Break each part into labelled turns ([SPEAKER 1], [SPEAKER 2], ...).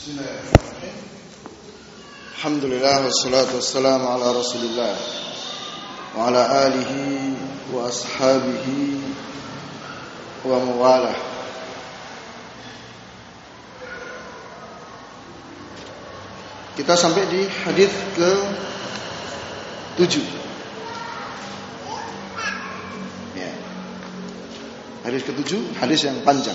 [SPEAKER 1] Bismillahirrahmanirrahim. Alhamdulillah wassalatu wassalamu ala Rasulillah wa ala alihi wa ashabihi wa mawalah. Kita sampai di hadis ke-7. Ya. Hadis ke-7, hadis yang panjang.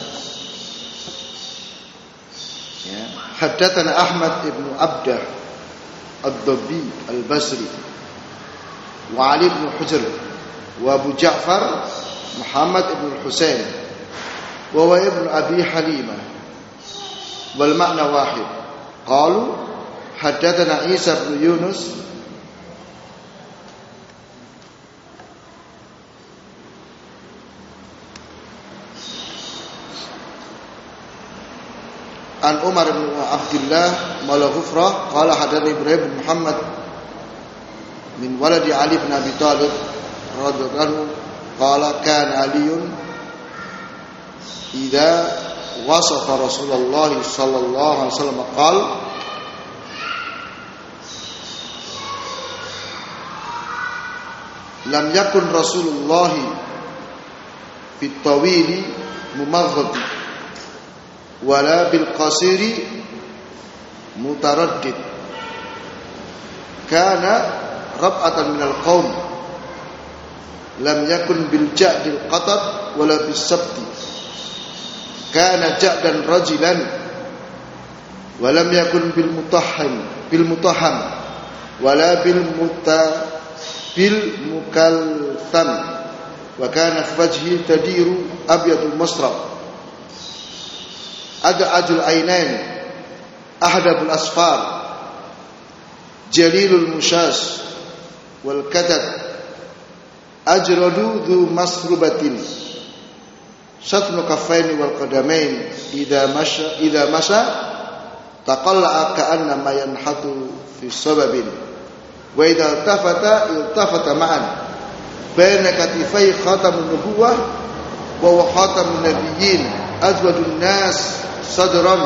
[SPEAKER 1] Ya. Haddatsana Ahmad ibn Abdah Ad-Dabbi Al-Basri wa Ali ibn Hujr wa Abu Ja'far Muhammad ibn Husain wa ibn Abi Halimah wal ma'na wahid. Qalu haddatsana Isa bin Yunus an Umar bin Abdullah Mala Ghufrah qala hadatsana Ibrahim bin Muhammad min waladi Ali bin Abi Thalib radhiyallahu anhu qala kana Aliun idza wasafa Rasulullah sallallahu alaihi wasallam qala lam yakun Rasulullah fit tawili mumaghad wala bil qasiri mutaraddid kana rab'atan minal qaum lam yakun bil ja'dil qatab wala bis sabti kana ja'dan rajulan wa lam yakun bil mutahham wala bil mukaltham wa kana fajhi tadiru abyadul masrab ajul ainain ahdabul asfar jalilul mushas wal kadad ajradu dhu masrubatin satnu kaffaini wal qadamain idza masha taqalla'a ka'anna ma yanhatu fi sababin wa idza iltafata ma'an baina katifai khatamun nubuwah wa khatamun nabiyyin azwadun nas sadran.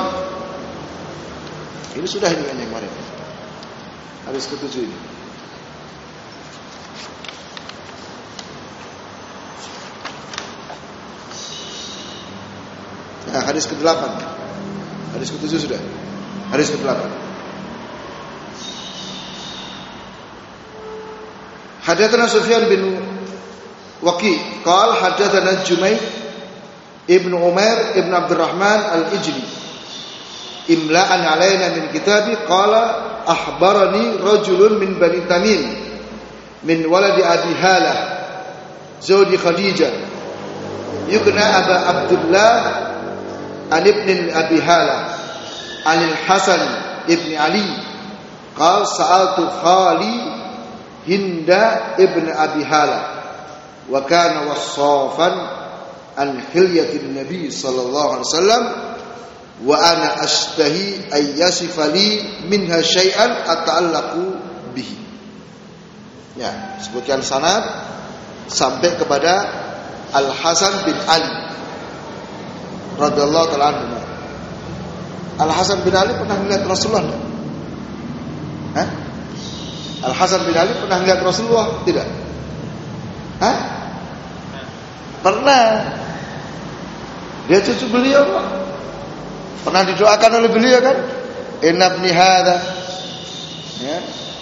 [SPEAKER 1] Ini sudah ini yang kemarin. Hadis ke-7 ini. Nah, hadis ke-8. Hadis ke-7 sudah. Hadis ke-8. Hadatsana Sufyan bin Waqi' qala hadatsana Jumayd Ibn Umar Ibn Abdurrahman Al-Ijli imla'an alaina min kitabi qala akhbarani rajulun min Bani Tamim min waladi Abi Halah zawji Khadijah yukna Aba Abdullah an ibn Abi Halah an Al-Hasan ibn Ali qala sa'altu khali Hinda ibn Abi Halah wa kana wassafan an hilyatin Nabi sallallahu alaihi wasallam wa ana ashtahi ay yasifa li minha syai'an ata'allaqu bihi. Ya, sebutkan sanad sampai kepada Al Hasan bin Ali radhiyallahu ta'ala anhu. Al Hasan bin Ali pernah melihat Rasulullah? Hah? Al Hasan bin Ali pernah melihat Rasulullah? Tidak. Hah? Pernah. Dia cucu beliau kok. Pernah didoakan oleh beliau kan? Inna ibni hadza. Ya.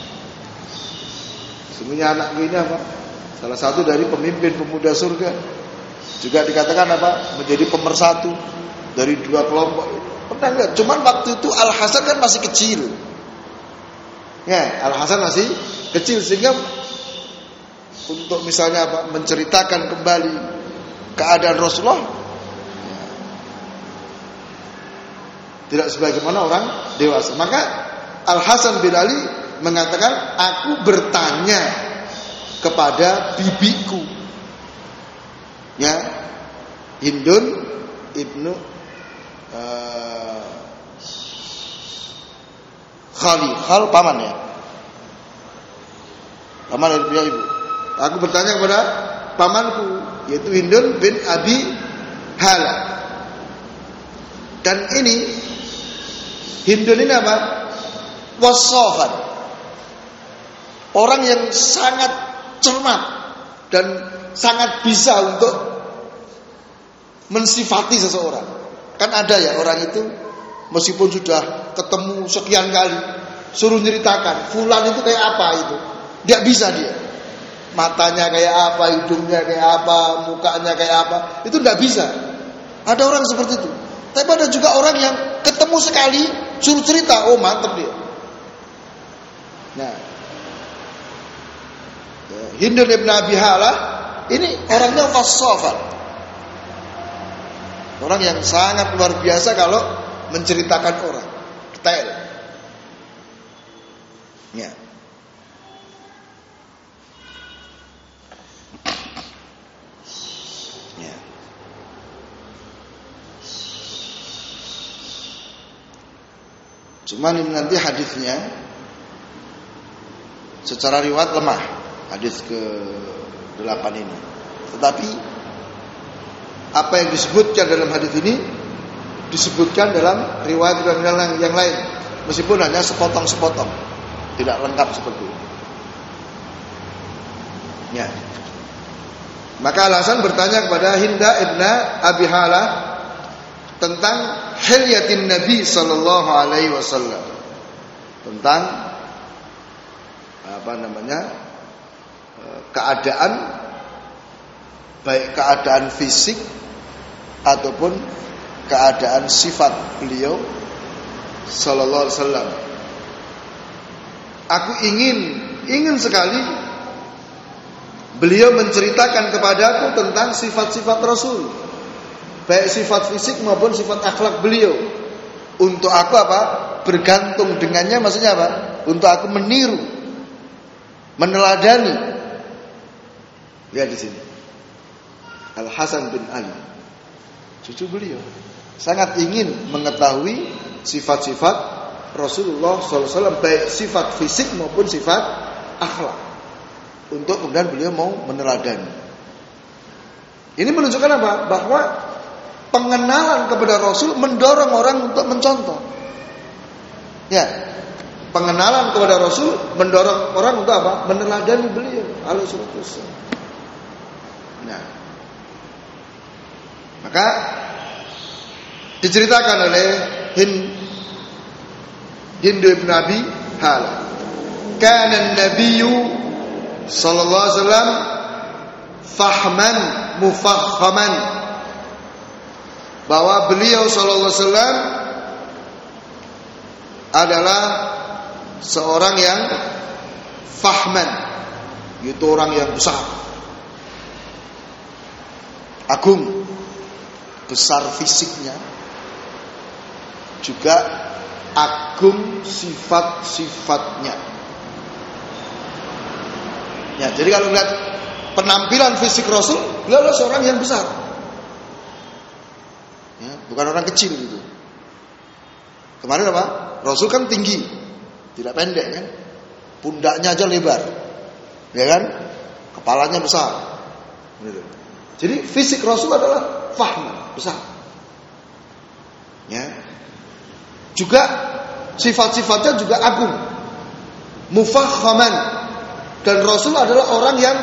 [SPEAKER 1] Semuanya anak ini apa? Salah satu dari pemimpin pemuda surga. Juga dikatakan apa? Menjadi pemersatu dari dua kelompok. Pernah enggak? Cuman waktu itu Al Hasan kan masih kecil. Ya, Al Hasan masih kecil sehingga untuk misalnya apa? Menceritakan kembali keadaan Rasulullah tidak sebagaimana orang dewasa. Maka Al Hasan bin Ali mengatakan, aku bertanya kepada bibiku, ya, Hindun ibnu Khal paman ya, paman dari punya ibu. Aku bertanya kepada pamanku, yaitu Hindun bin Abi Halah. Dan ini Hindun ini apa? Wassofan. Orang yang sangat cermat dan sangat bisa untuk mensifati seseorang. Kan ada ya orang itu meskipun sudah ketemu sekian kali, suruh ceritakan fulan itu kayak apa itu, tidak bisa dia. Matanya kayak apa, hidungnya kayak apa, mukanya kayak apa, itu tidak bisa. Ada orang seperti itu. Tapi ada juga orang yang ketemu sekali suruh cerita, oh mantep dia. Nah, Hindun ibn Abi Halah ini orangnya wassofan, orang yang sangat luar biasa kalau menceritakan orang detail. Ya. Ya. Cuman ini nanti hadisnya secara riwayat lemah, hadis ke-8 ini. Tetapi apa yang disebutkan dalam hadis ini disebutkan dalam riwayat yang lain, meskipun hanya sepotong-sepotong, tidak lengkap seperti itu. Ya. Maka alasan bertanya kepada Hinda ibn Abi Halah tentang hilyatin Nabi sallallahu alaihi wasallam, tentang keadaan, baik keadaan fisik ataupun keadaan sifat beliau sallallahu alaihi wasallam. Aku ingin sekali beliau menceritakan kepadaku tentang sifat-sifat Rasul, baik sifat fisik maupun sifat akhlak beliau, untuk aku apa? Bergantung dengannya, maksudnya apa? Untuk aku meniru, meneladani. Lihat di sini, Al Hasan bin Ali, cucu beliau, sangat ingin mengetahui sifat-sifat Rasulullah SAW, baik sifat fisik maupun sifat akhlak, untuk kemudian beliau mau meneladani. Ini menunjukkan apa? Bahwa pengenalan kepada Rasul mendorong orang untuk mencontoh. Ya, pengenalan kepada Rasul mendorong orang untuk apa? Meneladani beliau alaihi wasallam. Nah, maka diceritakan oleh Hindu ibn Abi Halah, kana an-nabiyyu sallallahu alaihi wasallam fahman mufakhaman, bahwa beliau sallallahu alaihi wasallam adalah seorang yang fahman, yaitu orang yang besar, agung, besar fisiknya, juga agung sifat-sifatnya. Ya, jadi kalau lihat penampilan fisik Rasul, beliau adalah seorang yang besar. Ya, bukan orang kecil gitu. Kemarin apa? Rasul kan tinggi, tidak pendek kan? Pundaknya aja lebar, ya kan? Kepalanya besar. Gitu. Jadi fisik Rasul adalah fahman, besar. Ya. Juga sifat-sifatnya juga agung, mufakhaman. Dan Rasul adalah orang yang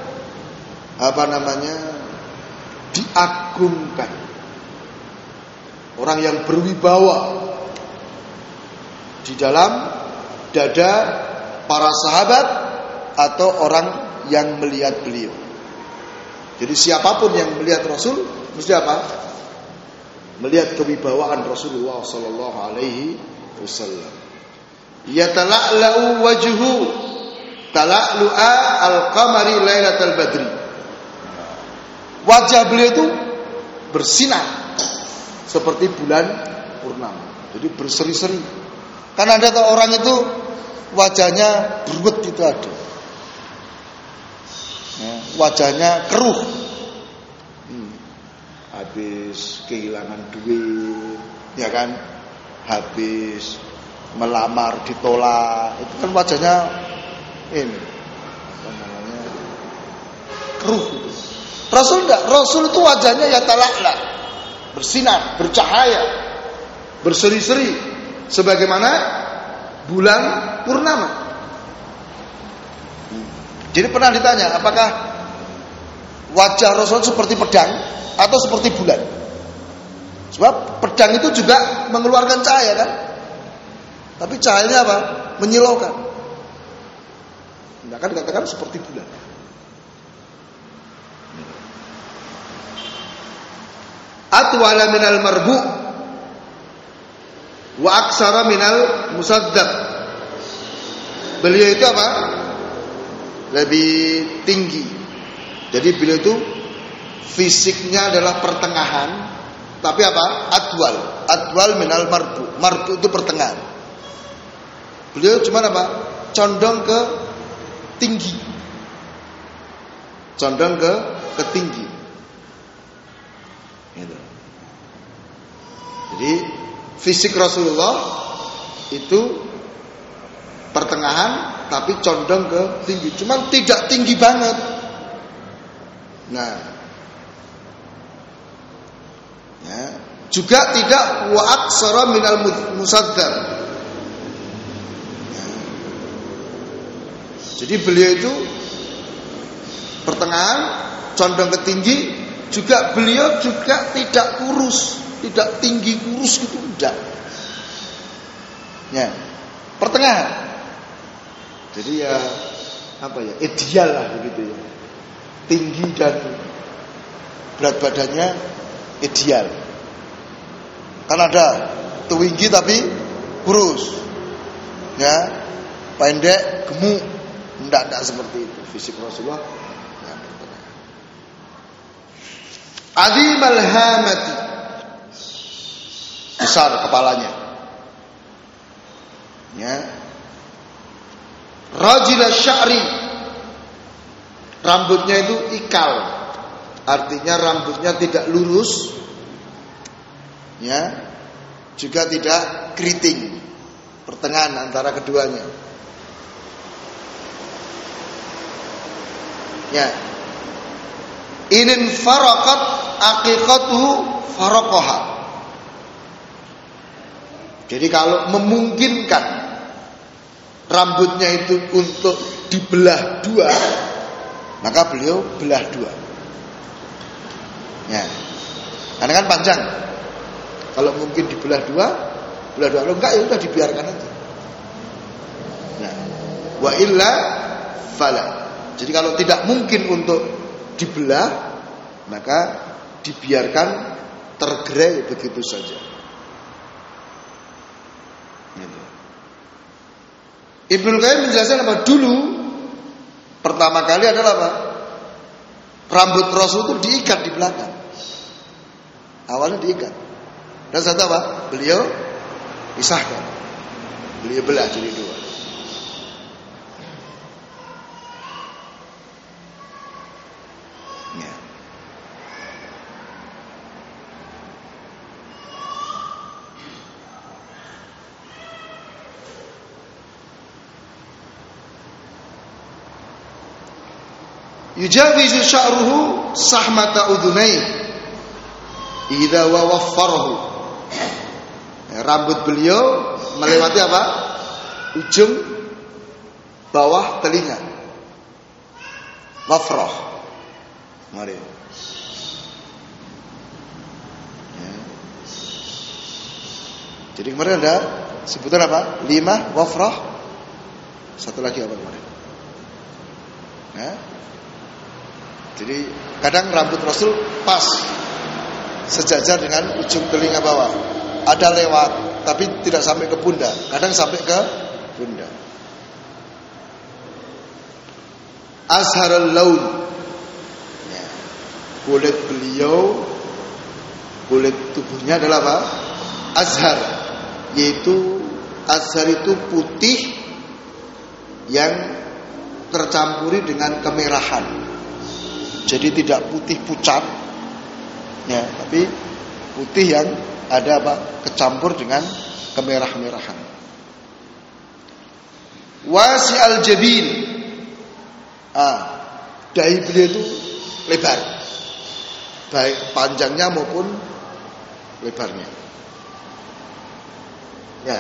[SPEAKER 1] diagungkan, orang yang berwibawa di dalam dada para sahabat atau orang yang melihat beliau. Jadi siapapun yang melihat Rasul mesti apa? Melihat kewibawaan Rasulullah sallallahu alaihi wasallam. Yatala'lu wajhu tala'lu'a al-qamari lailatal badri. Wajah beliau itu bersinar seperti bulan purnama. Jadi berseri-seri. Kan ada orang itu wajahnya berwet gitu ada. Ya, wajahnya keruh. Habis kehilangan duit, ya kan? Habis melamar ditolak, itu kan wajahnya ini keruh gitu. Rasul enggak, Rasul itu wajahnya ya tala'la, bersinar, bercahaya, berseri-seri, sebagaimana bulan purnama. Jadi pernah ditanya, apakah wajah Rasul seperti pedang atau seperti bulan? Sebab pedang itu juga mengeluarkan cahaya kan? Tapi cahayanya apa? Menyilaukan. Nah, kan dikatakan seperti bulan. Atwala minal marbu wa aksara minal musaddaq. Beliau itu apa? Lebih tinggi. Jadi beliau itu fisiknya adalah pertengahan, tapi apa? Atwal minal marbu. Marbu itu pertengahan. Beliau cuma apa? Condong ke tinggi. Condong ke tinggi. Gitu. Jadi fisik Rasulullah itu pertengahan tapi condong ke tinggi. Cuman tidak tinggi banget. Nah, ya, juga tidak wa aksara minal musaddar. Ya. Jadi beliau itu pertengahan, condong ke tinggi. Juga beliau juga tidak kurus, tidak tinggi kurus gitu, enggak. Ya, pertengahan. Jadi ya apa ya, ideal lah begitu ya. Tinggi dan berat badannya ideal. Kan ada tinggi tapi kurus, ya, pendek gemuk, enggak seperti itu. Fisik Rasulullah ya, pertengahan. Azimal hamati, besar kepalanya, ya. Rajil sya'ri, rambutnya itu ikal, artinya rambutnya tidak lurus, ya, juga tidak keriting, pertengahan antara keduanya, ya. Inin farakat aqiqatuhu faraqaha. Jadi kalau memungkinkan rambutnya itu untuk dibelah dua, maka beliau belah dua. Ya, karena kan panjang. Kalau mungkin dibelah dua, belah dua. Kalau enggak ya udah dibiarkan aja. Nah, wa illa fala. Jadi kalau tidak mungkin untuk dibelah, maka dibiarkan tergerai begitu saja. Gitu. Ibnu Qayyim menjelaskan apa? Dulu pertama kali adalah apa? Rambut Rasul itu diikat di belakang. Awalnya diikat. Dan satu apa? Beliau pisahkan. Beliau belah jadi dua. Ya. Yujawizu sya'ruhu sahmata udhunai idza waffarahu. Rambut beliau melewati apa? Ujung bawah telinga. Wafrah. Mari. Ya. Jadi kemarin ada sebutan apa? 5 wafrah. Satu lagi apa kemarin? Ya. Jadi kadang rambut Rasul pas sejajar dengan ujung telinga bawah. Ada lewat, tapi tidak sampai ke pundak. Kadang sampai ke pundak. Azharul laun, ya. Kulit beliau, kulit tubuhnya adalah apa? Azhar, yaitu azhar itu putih yang tercampuri dengan kemerahan. Jadi tidak putih pucat, ya, tapi putih yang ada apa? Kecampur dengan kemerah-merahan. Wasi al-jabin, dahi beliau itu lebar, baik panjangnya maupun lebarnya. Ya.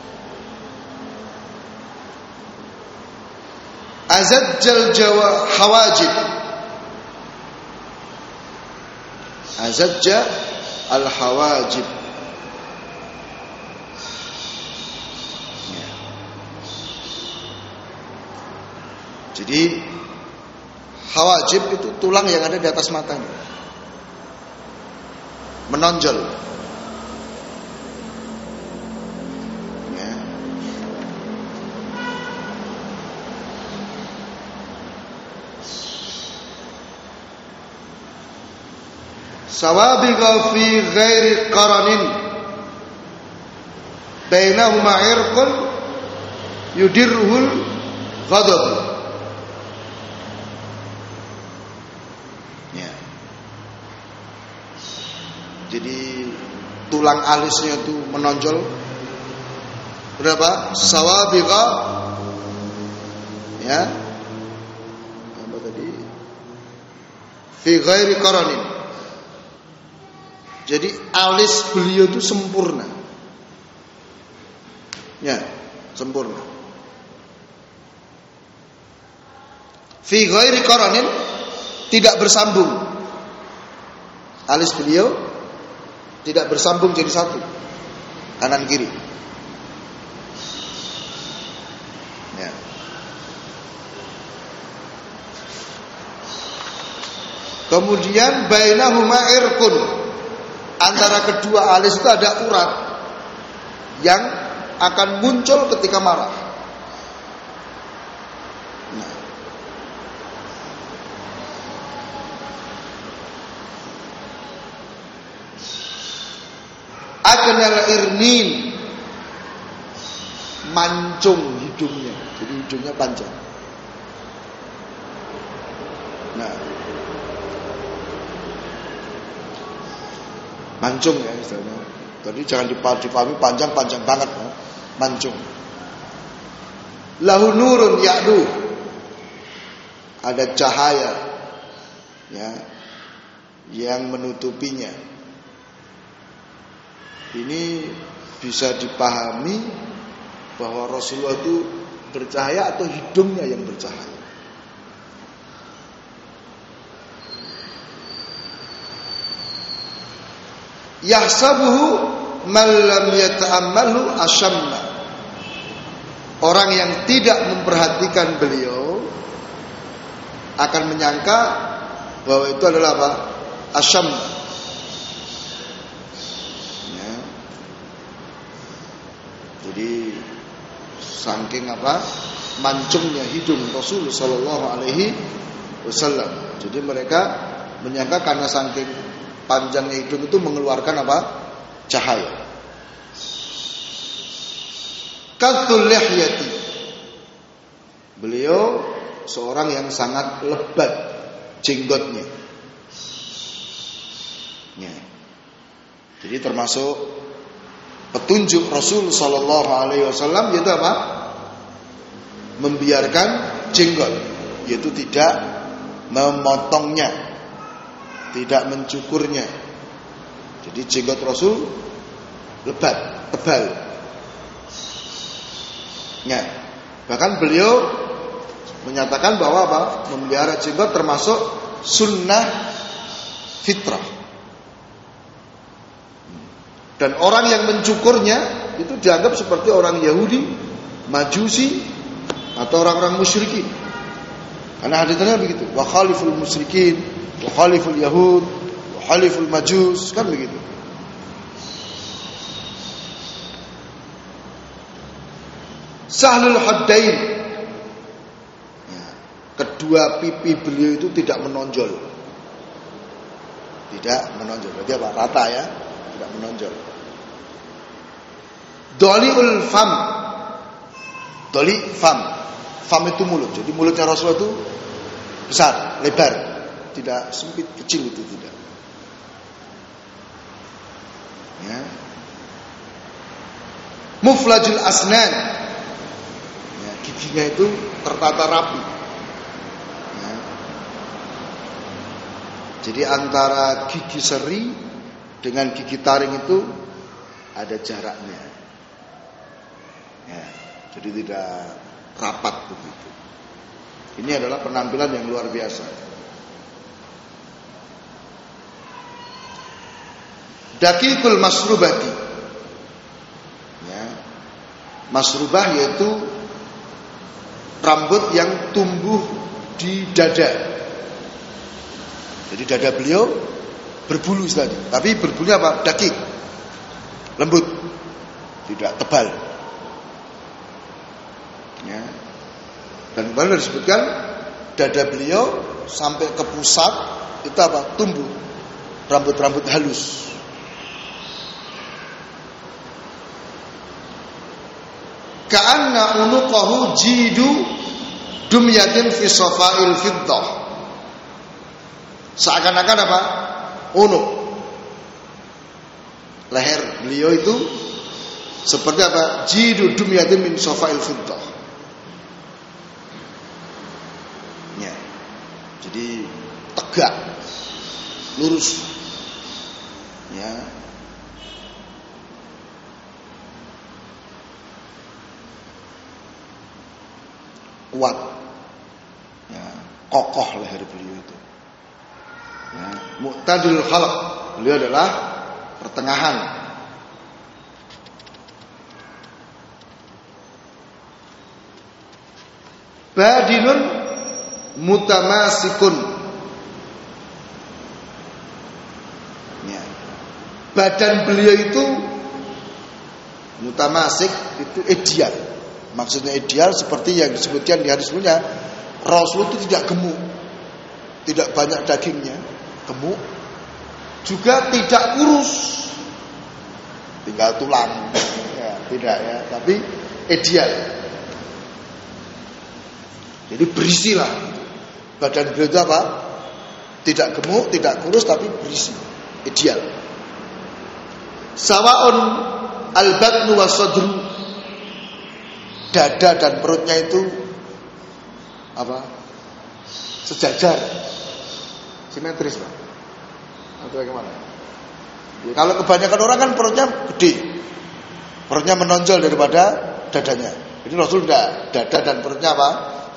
[SPEAKER 1] Azajjal hawajib. Azajja al-hawajib. Ya. Jadi hawajib itu tulang yang ada di atas matanya, menonjol. Ya. Sawabiqa fi ghairi qaranin bainahuma irqun yudirhul ghadab. Ya. Jadi tulang alisnya itu menonjol. Berapa? Sawabiqa, ya. Apa tadi? Fi ghairi qaranin. Jadi alis beliau itu sempurna. Ya, sempurna. Fi ghairi qaranin, tidak bersambung. Alis beliau tidak bersambung jadi satu, kanan kiri. Ya. Kemudian bainahuma irqun. Antara kedua alis itu ada urat yang akan muncul ketika marah. Nah. Aknal irnin, mancung hidungnya, jadi hidungnya panjang. Nah, mancung ya istilahnya. Jadi jangan dipahami panjang banget, ya. Mancung. Lahu nurun ya'du, ada cahaya, ya, yang menutupinya. Ini bisa dipahami bahwa Rasulullah itu bercahaya atau hidungnya yang bercahaya. Yahsabuhu man lam yata'ammalhu asyamma. Orang yang tidak memperhatikan beliau akan menyangka bahwa itu adalah apa? Asyam. Ya. Jadi saking apa? Mancungnya hidung Rasul sallallahu alaihi wasallam. Jadi mereka menyangka karena saking panjangnya hidung itu mengeluarkan apa? Cahaya. Katul lihyati. Beliau seorang yang sangat lebat jenggotnya. Ya. Jadi termasuk petunjuk Rasul sallallahu alaihi wasallam yaitu apa? Membiarkan jenggot, yaitu tidak memotongnya, tidak mencukurnya. Jadi jenggot Rasul lebat, tebal. Ya. Bahkan beliau menyatakan bahwa apa? Memelihara jenggot termasuk sunnah fitrah. Dan orang yang mencukurnya itu dianggap seperti orang Yahudi, Majusi, atau orang-orang musyrikin. Karena hadisnya begitu, wa khaliful musyrikin, wa khaliful yahud, wa khaliful majus, kan begitu. Sahlul haddain, ya, kedua pipi beliau itu tidak menonjol. Tidak menonjol, berarti apa? Rata ya, tidak menonjol. Doliul fam, doli fam, fam itu mulut. Jadi mulutnya Rasulullah itu besar, lebar, tidak sempit, kecil itu tidak. Ya. Muflajul asnan, ya, giginya itu tertata rapi. Ya. Jadi antara gigi seri dengan gigi taring itu ada jaraknya. Ya, jadi tidak rapat begitu. Ini adalah penampilan yang luar biasa. Daqiqul masrubati. Ya. Masrubah yaitu rambut yang tumbuh di dada. Jadi dada beliau berbulu tadi, tapi berbulunya apa? Daqiq. Lembut. Tidak tebal. Ya. Dan kemarin disebutkan dada beliau sampai ke pusat itu apa? Tumbuh rambut-rambut halus. Ka'anna unuqahu jidu dumyatin fi safail fiddah. Seakan-akan apa? Unuk. Leher beliau itu seperti apa? Jidu dumyatin min safail fiddah. Ya. Jadi tegak, lurus. Ya. Kuat, ya, kokoh leher beliau itu. Ya, mu'tadil khalq, beliau adalah pertengahan. Badinun mutamasikun. Ya. Badan beliau itu mutamasik, itu ideal. Maksudnya ideal seperti yang disebutkan di hadis sebelumnya, Rasul itu tidak gemuk, tidak banyak dagingnya, gemuk, juga tidak kurus, tinggal tulang, ya, tidak ya, tapi ideal. Jadi berisilah, badan beliau itu apa? Tidak gemuk, tidak kurus, tapi berisi, ideal. Sawaun al-batnu was-sadru. Dada dan perutnya itu apa? Sejajar, simetris, Pak. Atau bagaimana? Ya, kalau kebanyakan orang kan perutnya gede, perutnya menonjol daripada dadanya. Jadi Rasul tidak, dada dan perutnya apa?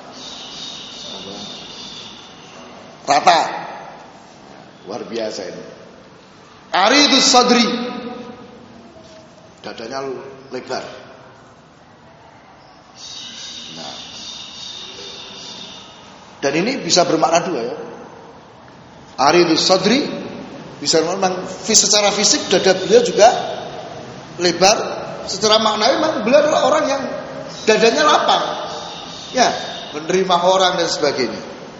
[SPEAKER 1] Rata. Luar biasa ini. Aridus sadri, dadanya lebar. Nah, dan ini bisa bermakna dua ya. Aridus sadri bisa memang secara fisik dada beliau juga lebar, secara makna memang beliau adalah orang yang dadanya lapang, ya, menerima orang dan sebagainya.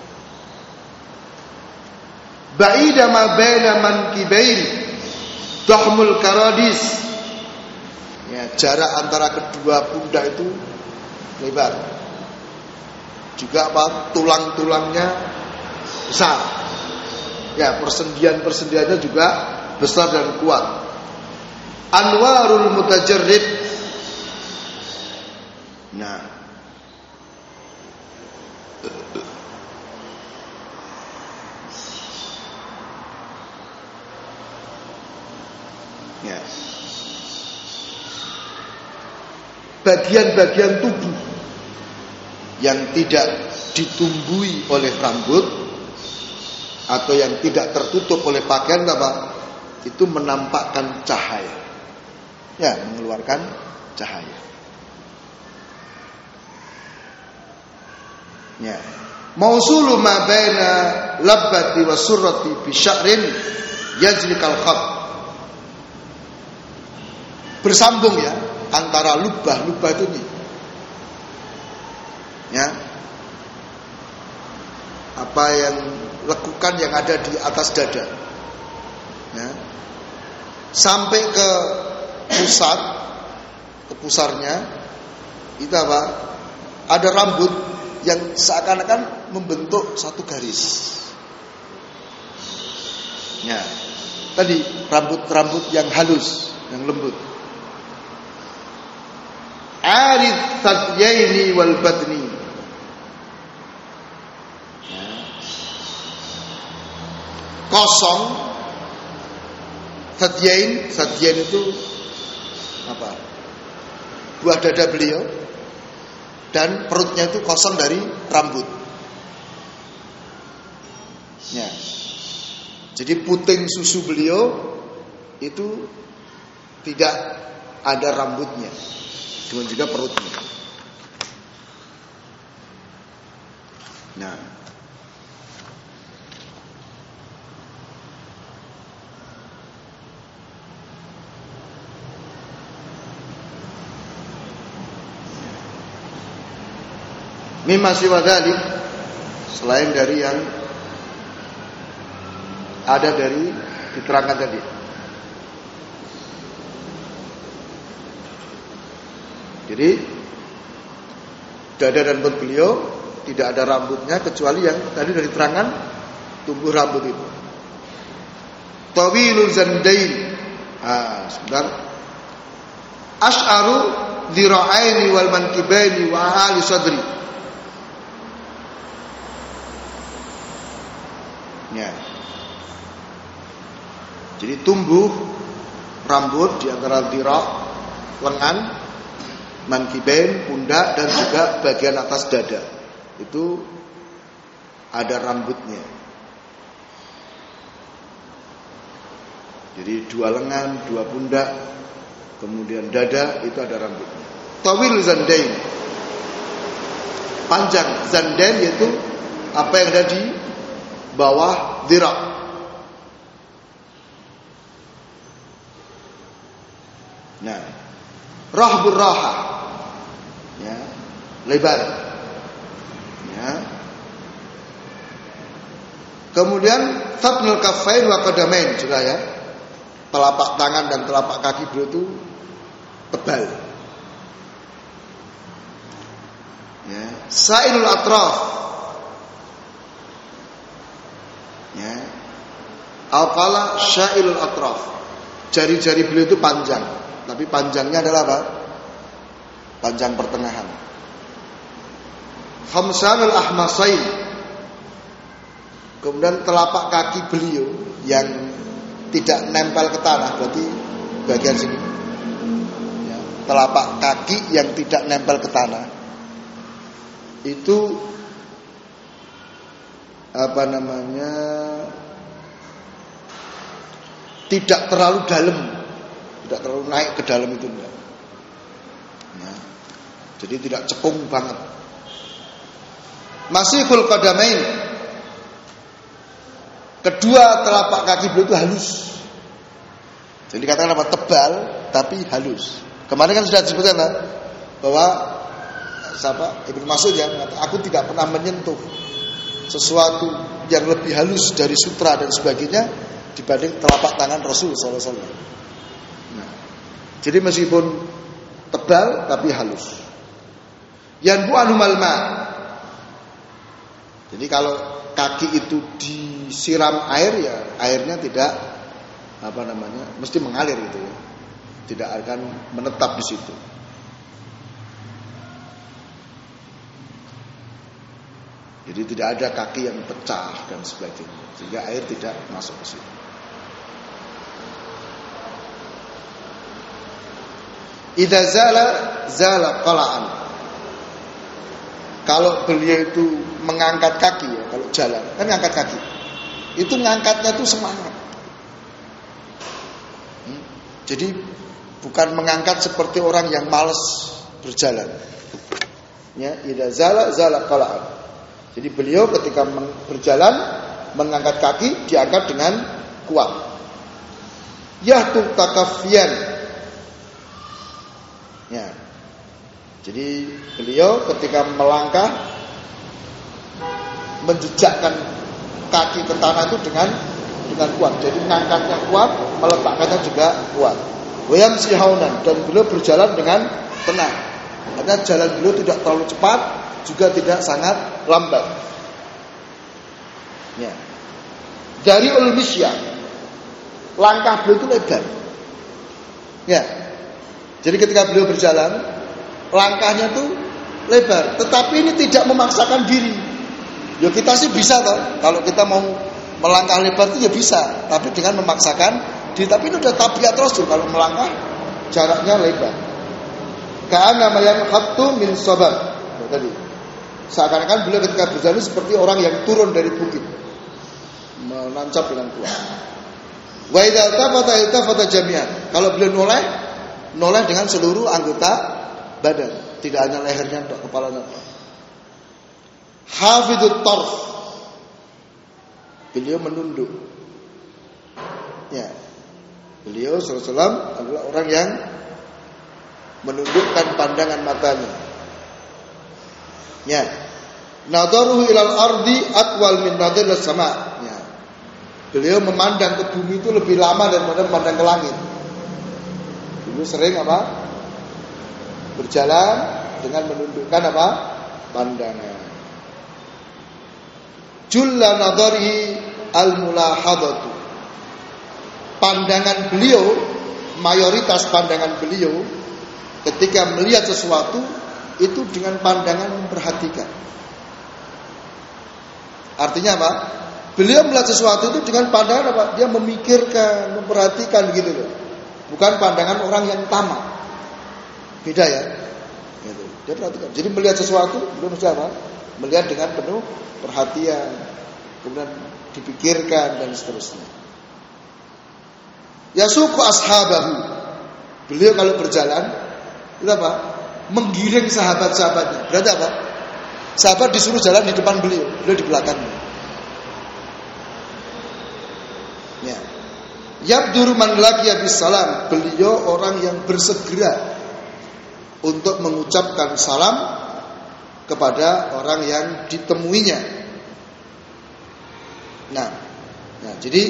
[SPEAKER 1] Ba'ida ma baina mankibain dahmul karadis. Ya, jarak antara kedua pundak itu lebar. Juga apa? Tulang-tulangnya besar. Ya, persendian-persendiannya juga besar dan kuat. Anwarul mutajarrid. Nah, ya, bagian-bagian tubuh yang tidak ditumbuhi oleh rambut atau yang tidak tertutup oleh pakaian apa? Itu menampakkan cahaya. Ya, mengeluarkan cahaya. Ya. Mausulu ma baina labbati wa surrati bi sya'rin yajlikal khat. Bersambung ya antara lubah itu nih. Ya. Apa yang lekukan yang ada di atas dada. Ya. Sampai ke pusarnya itu apa? Ada rambut yang seakan-akan membentuk satu garis. Ya. Tadi rambut-rambut yang halus, yang lembut. Arid sadyaini wal batni. Ya. Kosong. Sadyain itu apa? buah dada beliau, dan perutnya itu kosong dari rambut. Ya. Jadi puting susu beliau itu tidak ada rambutnya, cuma juga perutnya. Nah, mimma siwa dzalik, selain dari yang ada dari diterangkan tadi. Jadi dada dan perut beliau tidak ada rambutnya kecuali yang tadi dari terangan tumbuh rambut itu. Tawilul zandain. Sebentar. Ash'aru dhira'aini wal mankibaini wa ahli sadri. Ya. Jadi tumbuh rambut di antara dhira', lengan, mankibain, pundak, dan juga bagian atas dada. Itu ada rambutnya. Jadi dua lengan, dua pundak, kemudian dada, itu ada rambutnya. Tawil zandain, panjang. Zandain yaitu apa yang ada di bawah dhira'. Nah, rahbur rahah, ya, lebar. Ya. Kemudian fatnul kaffain wa qadamain juga ya. Telapak tangan dan telapak kaki beliau itu tebal. Ya, sa'ilul atraf. Ya. Al-qala sya'ilul atraf. Jari-jari beliau itu panjang, tapi panjangnya adalah apa? Panjang pertengahan. Khamsanul ahmasain. Kemudian telapak kaki beliau yang tidak nempel ke tanah, berarti bagian sini. Ya, telapak kaki yang tidak nempel ke tanah. Itu apa namanya? Tidak terlalu dalam, tidak terlalu naik ke dalam itu enggak. Ya, jadi tidak cekung banget. Masihul qadamain. Kedua telapak kaki beliau itu halus. Jadi dikatakan apa? Tebal tapi halus. Kemarin kan sudah disebutkan bahwa siapa? Ibnu Mas'ud yang mengatakan, aku tidak pernah menyentuh sesuatu yang lebih halus dari sutra dan sebagainya dibanding telapak tangan Rasul sallallahu alaihi wasallam. Nah, jadi meskipun tebal tapi halus. Yanbu anumal ma. Jadi kalau kaki itu disiram air, ya airnya tidak apa namanya, mesti mengalir gitu ya. Tidak akan menetap di situ. Jadi tidak ada kaki yang pecah dan sebagainya, sehingga air tidak masuk ke situ. Idza zala qala'an. Kalau beliau itu mengangkat kaki ya, kalau jalan kan ngangkat kaki. Itu ngangkatnya itu semangat. Jadi bukan mengangkat seperti orang yang malas berjalan. Ya, idza zala qala'an. Jadi beliau ketika berjalan mengangkat kaki diangkat dengan kuat. Yahtu takaffiyan. Ya. Jadi beliau ketika melangkah menjejakkan kaki ke tanah itu dengan kuat. Jadi mengangkatnya kuat, meletakkannya juga kuat. Wayam sihaunan, dan beliau berjalan dengan tenang. Karena jalan beliau tidak terlalu cepat, juga tidak sangat lambat. Ya. Dari ulmisya, langkah beliau itu lebar. Ya. Jadi ketika beliau berjalan, langkahnya tuh lebar, tetapi ini tidak memaksakan diri. Ya kita sih bisa toh, kalau kita mau melangkah lebar itu ya bisa, tapi dengan memaksakan diri. Tapi ini udah tabiat Rasul, kalau melangkah jaraknya lebar. ka'anna mayan khattu min sabab. Tadi seakan-akan beliau ketika berjalan seperti orang yang turun dari bukit, menancap dengan kuat. Wa idza iltafata jami'an. Kalau beliau noleh dengan seluruh anggota badan, tidak hanya lehernya atau kepalanya. Hafidut tarf. Beliau menunduk. Ya. Beliau sallallahu alaihi wasallam adalah orang yang menundukkan pandangan matanya. Ya. Nadaruhu ilal ardi atwal min nadhir sama. Ya. Beliau memandang ke bumi itu lebih lama daripada memandang ke langit. Beliau sering berjalan dengan menundukkan pandangan. Julla nadharihi al-mulahadatu. Pandangan beliau, mayoritas pandangan beliau ketika melihat sesuatu itu dengan pandangan memperhatikan. Artinya apa? Beliau melihat sesuatu itu dengan pandangan Dia memikirkan, memperhatikan gitu loh. Bukan pandangan orang yang tamak. Beda ya. Gitu. Dia perhatikan. Jadi melihat sesuatu belum mesti melihat dengan penuh perhatian, kemudian dipikirkan dan seterusnya. Yasuqu ashabahu. Beliau kalau berjalan itu menggiring sahabat-sahabatnya. Berarti apa? Sahabat disuruh jalan di depan beliau di belakangnya. Ya. Yabdur man laqiya bisalam. Beliau orang yang bersegera untuk mengucapkan salam kepada orang yang ditemuinya. Nah, jadi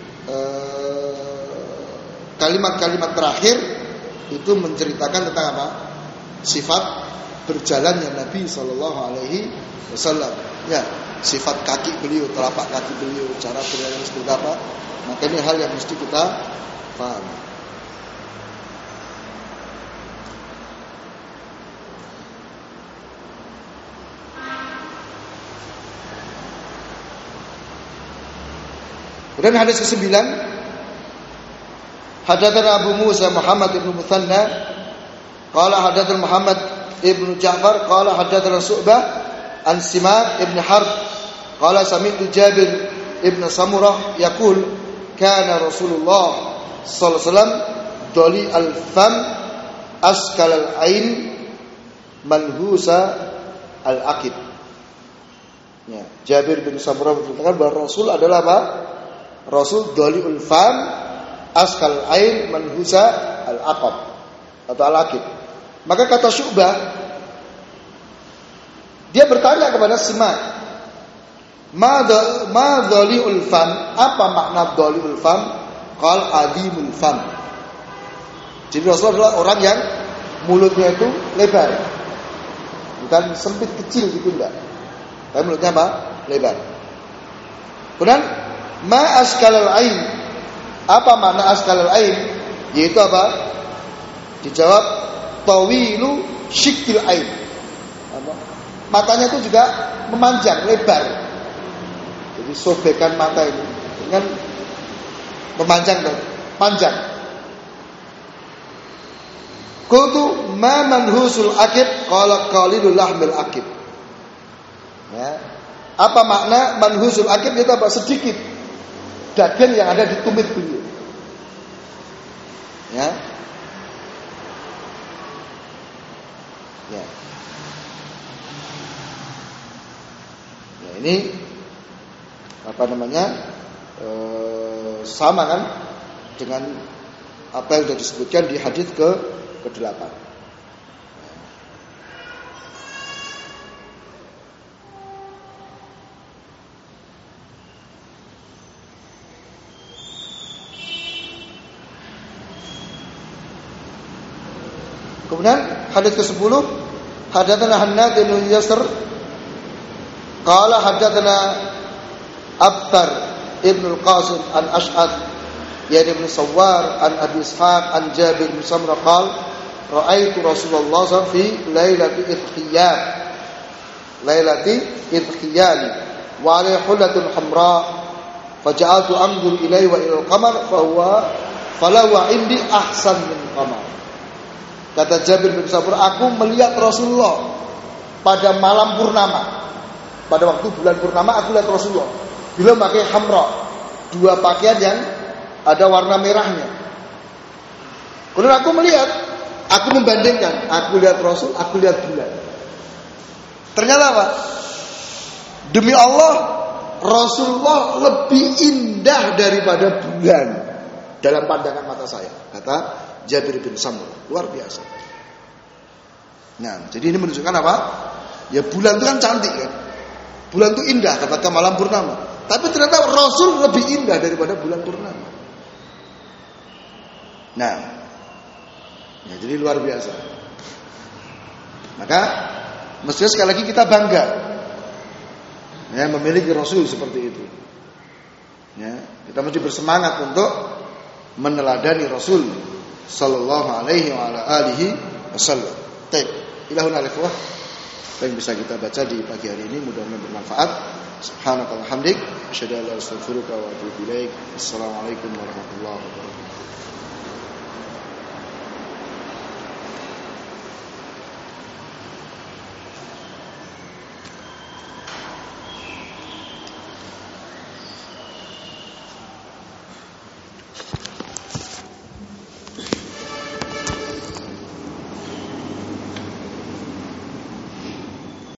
[SPEAKER 1] kalimat-kalimat terakhir itu menceritakan tentang sifat berjalannya Nabi Sallallahu Alaihi Wasallam. Ya, sifat kaki beliau, telapak kaki beliau, cara berjalan seperti apa. Maka ini hal yang mesti kita pahami. Kemudian hadis ke-9, hadatsana Abu Musa Muhammad ibn Muthanna qala hadatsana Muhammad ibn Ja'far qala hadatsana Su'bah an Simak ibn Harb qala sami'tu Jabir ibn Samurah yaqul kana Rasulullah sallallahu alaihi wasallam doli al-fam askal al-ain manhusa al-aqid. Ya, Jabir bin Samurah berkata bahwa Rasul adalah Rasul doliul fam askal ain manhusa al-aqab atau al-aqib. Maka kata Syu'bah, dia bertanya kepada Simak, ma doliul fam, apa makna doliul fam? Qal adimul fam. Jadi Rasul adalah orang yang mulutnya itu lebar, bukan sempit kecil gitu enggak, tapi mulutnya lebar. Kemudian ma askalal ain. Apa makna askalal ain? Yaitu Dijawab tawilu syikil ain. Matanya itu juga memanjang, lebar. Jadi sobekan mata ini dengan memanjang dan panjang. Qultu ma manhusul akib qala qalilul lahmil akib. Ya. Apa makna manhusul akib? Itu sedikit daging yang ada di tumit beliau. Ya. Ya. Ya, ini sama kan dengan apa yang sudah disebutkan di hadis ke-8. Kemudian hadis ke-10, hadatsana Hannad bin Yasr qala hadatsana Abtar ibn al-Qasim an Ash'ad yani ibn Sawwar an Abi Ishaq an Jabir bin Samrah qala ra'aitu Rasulullah sallallahu fi lailati idkhiyal wa alayhi hullatun hamra faja'altu anzur ilayhi wa ila al-qamar falahu indi ahsan min qamar. Kata Jabir bin Samurah, aku melihat Rasulullah pada malam purnama. Pada waktu bulan purnama aku lihat Rasulullah. Beliau pakai hamra, 2 pakaian yang ada warna merahnya. Kemudian aku melihat, aku membandingkan, aku lihat Rasul, aku lihat bulan. Ternyata apa? Demi Allah, Rasulullah lebih indah daripada bulan dalam pandangan mata saya, kata Jabir bin Samurah. Luar biasa. Nah, jadi ini menunjukkan apa? Ya bulan itu kan cantik kan. Bulan itu indah ketika malam purnama. Tapi ternyata Rasul lebih indah daripada bulan purnama. Nah, ya jadi luar biasa. Maka mestinya sekali lagi kita bangga, ya, memiliki Rasul seperti itu. Ya, kita mesti bersemangat untuk meneladani Rasul sallallahu alaihi wa ala alihi wasallam. Baik, ilahun alaikum. Yang bisa kita baca di pagi hari ini mudah-mudahan bermanfaat. Subhanakallahumma hamdik, asyhadu an la ilaha illa anta astaghfiruka wa atubu ilaik. Assalamualaikum warahmatullahi wabarakatuh.